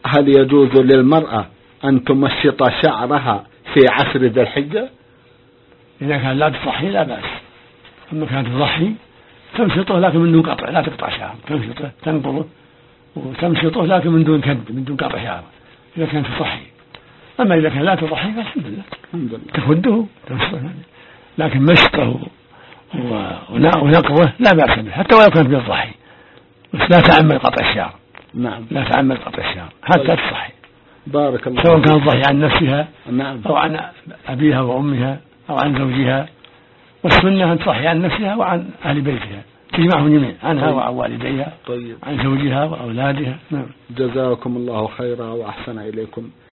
هل يجوز للمرأة أن تمشط شعرها في عشر ذي الحجة؟ إذا كان لا تضحي لا بأس. أما كانت تضحي تمشطه لكن من دون قطع، لا تقطع شعره، تمشطه تنقضه وتمشطه لكن من دون كد، من دون قطع شعره إذا كانت تضحي. أما إذا كان لا تضحي فالحمد لله تخده تمشطه، لكن مشطه ونقضه لا بأس به حتى ولو كانت بالضحي، بس لا تعمد قطع الشعر. نعم. لا تعمد قطع الشعر حتى تصحي. بارك الله. سواء كانت ضحي عن نفسها. نعم. أو عن أبيها وأمها أو عن زوجها، والسنة أن تصحي عن نفسها وعن أهل بيتها، تجمعهم جميعا عنها وعن والديها. طيب. عن زوجها وأولادها. نعم. جزاكم الله خيرا وأحسن إليكم.